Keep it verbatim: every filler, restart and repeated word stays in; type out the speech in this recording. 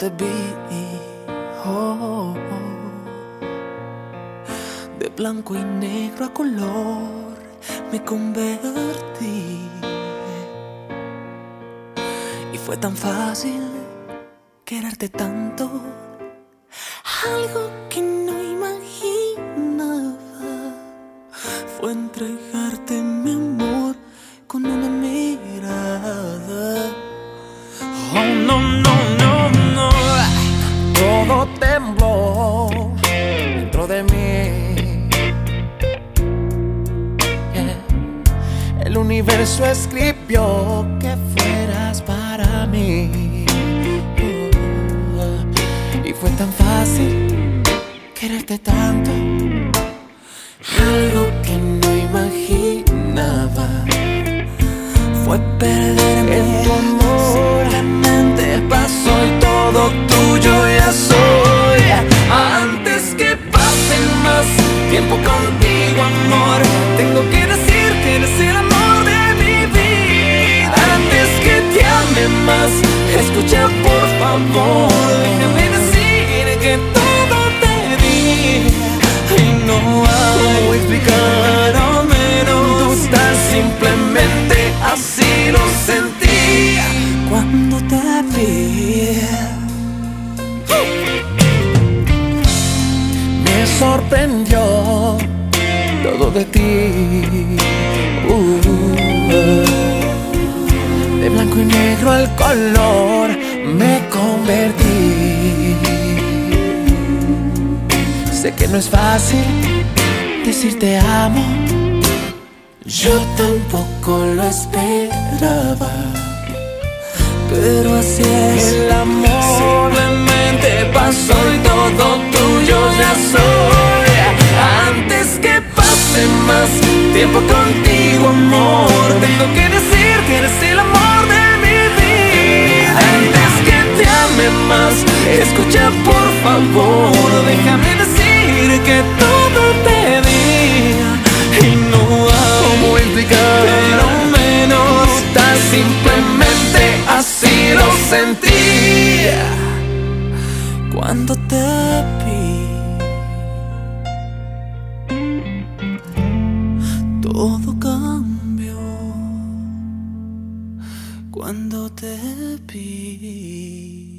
te vi, oh, oh, de blanco y negro a color me convertí. Y fue tan fácil quererte tanto, algo que no imaginaba fue entregarte mi amor con una mirada. Oh, no, no, no, no. Todo tembló dentro de mí. Yeah. El universo escribió que fueras para mí. Uh, y fue tan fácil quererte tanto, algo que no imaginaba fue perderme en tu amor. Simplemente pasó y todo tuyo ya soy. Antes que pase más tiempo contigo, amor, tengo que decir que eres el amor de mi vida. Antes que te ame más, escucha por favor, déjame decir que todo te di y no hay ¿cómo explicar? al menos Tú tan simplemente así lo sentí cuando te vi. Me sorprendió todo de ti. Uh, de blanco y negro al color me convertí. Sé que no es fácil decir te amo, Yo tampoco lo esperaba, pero así es el amor. Simplemente pasó y todo tuyo ya soy. Antes que pase más tiempo contigo, amor, tengo que decir que eres el amor de mi vida. Antes que te ame más, escucha por favor, déjame decir que todo te di y no hay ¿Cómo explicar? pero menos tan simplemente así lo sentí cuando te vi. Todo cambió cuando te vi.